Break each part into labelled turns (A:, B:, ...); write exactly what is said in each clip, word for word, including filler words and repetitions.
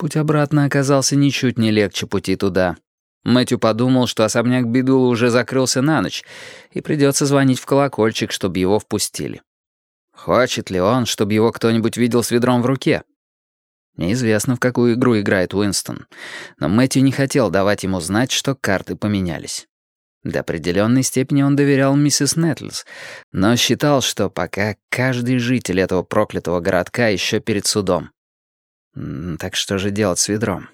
A: Путь обратно оказался ничуть не легче пути туда. Мэтью подумал, что особняк Бидула уже закрылся на ночь, и придется звонить в колокольчик, чтобы его впустили. Хочет ли он, чтобы его кто-нибудь видел с ведром в руке? Неизвестно, в какую игру играет Уинстон, но Мэтью не хотел давать ему знать, что карты поменялись. До определенной степени он доверял миссис Нетлс, но считал, что пока каждый житель этого проклятого городка еще перед судом. Так что же делать с ведром?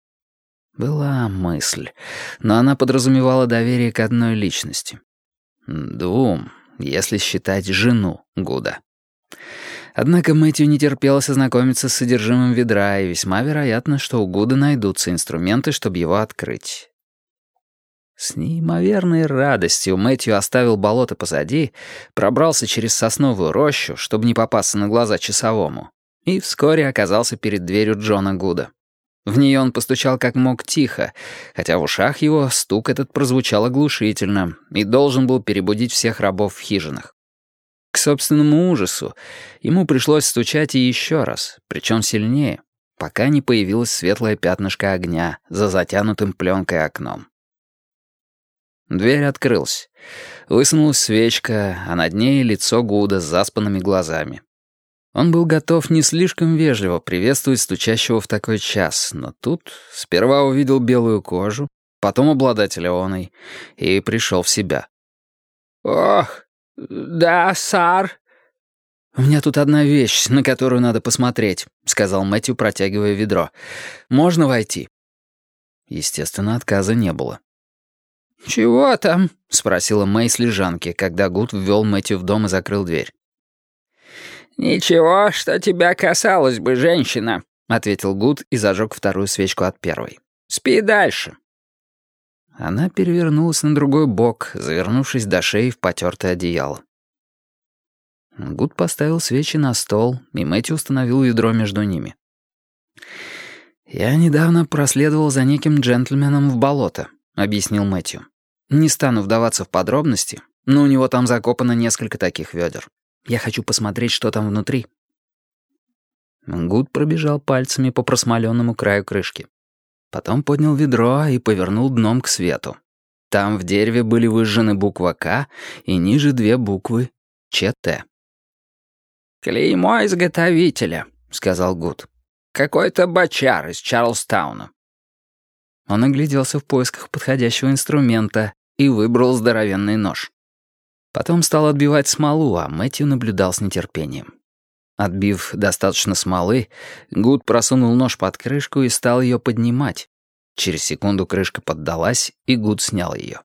A: Была мысль, но она подразумевала доверие к одной личности. Двум, если считать жену Гуда. Однако Мэтью не терпелось ознакомиться с содержимым ведра, и весьма вероятно, что у Гуда найдутся инструменты, чтобы его открыть. С неимоверной радостью Мэтью оставил болото позади, пробрался через сосновую рощу, чтобы не попасться на глаза часовому, и вскоре оказался перед дверью Джона Гуда. В нее он постучал как мог тихо, хотя в ушах его стук этот прозвучал оглушительно и должен был перебудить всех рабов в хижинах. К собственному ужасу ему пришлось стучать и еще раз, причем сильнее, пока не появилось светлое пятнышко огня за затянутым пленкой окном. Дверь открылась. Высунулась свечка, а над ней лицо Гуда с заспанными глазами. Он был готов не слишком вежливо приветствовать стучащего в такой час, но тут сперва увидел белую кожу, потом обладателя оной, и пришел в себя. «Ох, да, сар!» «У меня тут одна вещь, на которую надо посмотреть», — сказал Мэтью, протягивая ведро. «Можно войти?» Естественно, отказа не было. «Чего там?» — спросила Мэй с лежанки, когда Гуд ввел Мэтью в дом и закрыл дверь. «Ничего, что тебя касалось бы, женщина», — ответил Гуд и зажег вторую свечку от первой. «Спи дальше». Она перевернулась на другой бок, завернувшись до шеи в потертое одеяло. Гуд поставил свечи на стол, и Мэтью установил ведро между ними. «Я недавно проследовал за неким джентльменом в болото», — объяснил Мэтью. «Не стану вдаваться в подробности, но у него там закопано несколько таких ведер. Я хочу посмотреть, что там внутри». Гуд пробежал пальцами по просмоленному краю крышки. Потом поднял ведро и повернул дном к свету. Там в дереве были выжжены буква «К» и ниже две буквы «ЧТ». «Клеймо изготовителя», — сказал Гуд. «Какой-то бочар из Чарльстауна». Он огляделся в поисках подходящего инструмента и выбрал здоровенный нож. Потом стал отбивать смолу, а Мэтью наблюдал с нетерпением. Отбив достаточно смолы, Гуд просунул нож под крышку и стал ее поднимать. Через секунду крышка поддалась, и Гуд снял ее.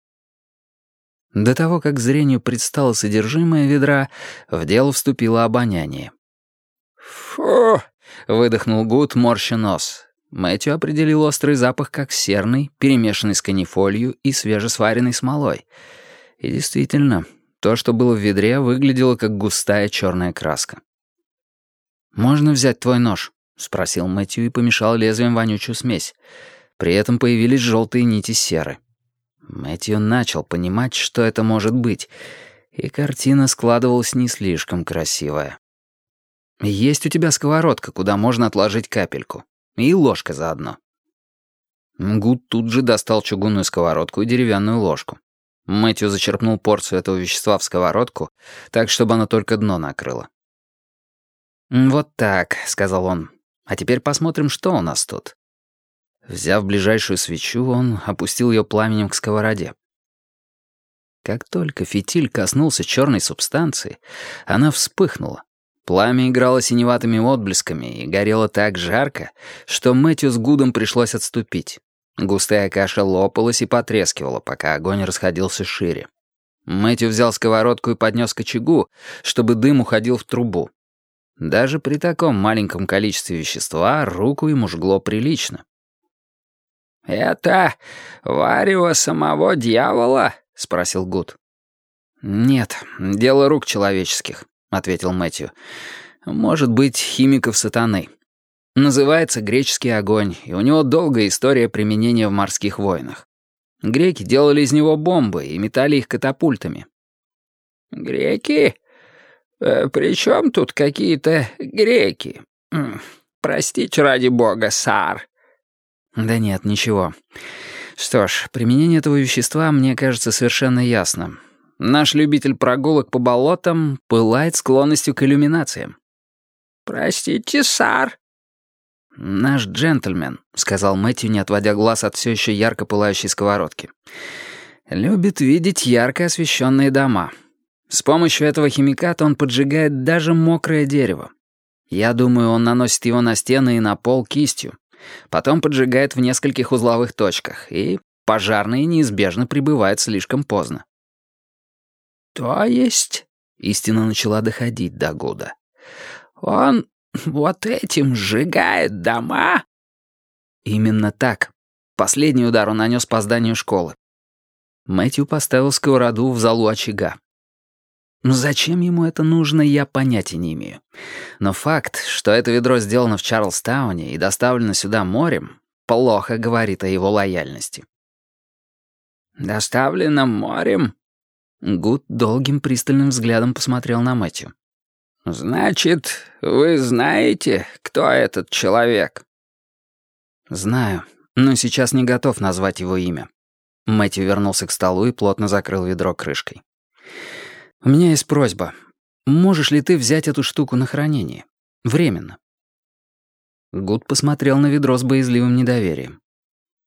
A: До того, как зрению предстало содержимое ведра, в дело вступило обоняние. «Фу!» — выдохнул Гуд, морща нос. Мэтью определил острый запах как серный, перемешанный с канифолью и свежесваренной смолой. И действительно, то, что было в ведре, выглядело как густая черная краска. «Можно взять твой нож?» — спросил Мэтью и помешал лезвием вонючую смесь. При этом появились желтые нити серы. Мэтью начал понимать, что это может быть, и картина складывалась не слишком красивая. «Есть у тебя сковородка, куда можно отложить капельку. И ложка заодно». Гуд тут же достал чугунную сковородку и деревянную ложку. Мэтью зачерпнул порцию этого вещества в сковородку, так, чтобы она только дно накрыла. «Вот так», — сказал он. «А теперь посмотрим, что у нас тут». Взяв ближайшую свечу, он опустил ее пламенем к сковороде. Как только фитиль коснулся черной субстанции, она вспыхнула. Пламя играло синеватыми отблесками и горело так жарко, что Мэтью с Гудом пришлось отступить. Густая каша лопалась и потрескивала, пока огонь расходился шире. Мэтью взял сковородку и поднес к очагу, чтобы дым уходил в трубу. Даже при таком маленьком количестве вещества руку ему жгло прилично. «Это варево самого дьявола?» — спросил Гуд. «Нет, дело рук человеческих», — ответил Мэтью. «Может быть, химиков сатаны. Называется греческий огонь, и у него долгая история применения в морских войнах. Греки делали из него бомбы и метали их катапультами». «Греки? Э, при чем тут какие-то греки? Простите, ради бога, сар», Да нет, ничего. Что ж, применение этого вещества мне кажется совершенно ясным. Наш любитель прогулок по болотам пылает склонностью к иллюминациям.
B: «Простите, сэр».
A: «Наш джентльмен», — сказал Мэтью, не отводя глаз от все еще ярко пылающей сковородки, «любит видеть ярко освещенные дома. С помощью этого химиката он поджигает даже мокрое дерево. Я думаю, он наносит его на стены и на пол кистью. Потом поджигает в нескольких узловых точках, и пожарные неизбежно прибывают слишком поздно».
B: «То есть...»
A: — истина начала доходить до Гуда.
B: «Он вот этим сжигает дома?»
A: «Именно так. Последний удар он нанес по зданию школы». Мэтью поставил сковороду в залу очага. Но зачем ему это нужно, я понятия не имею. Но факт, что это ведро сделано в Чарльстауне и доставлено сюда морем, плохо говорит о его лояльности.
B: «Доставлено морем?»
A: Гуд долгим пристальным взглядом посмотрел на Мэтью.
B: «Значит, вы знаете, кто этот человек?»
A: «Знаю, но сейчас не готов назвать его имя». Мэтью вернулся к столу и плотно закрыл ведро крышкой. «У меня есть просьба. Можешь ли ты взять эту штуку на хранение? Временно». Гуд посмотрел на ведро с боязливым недоверием.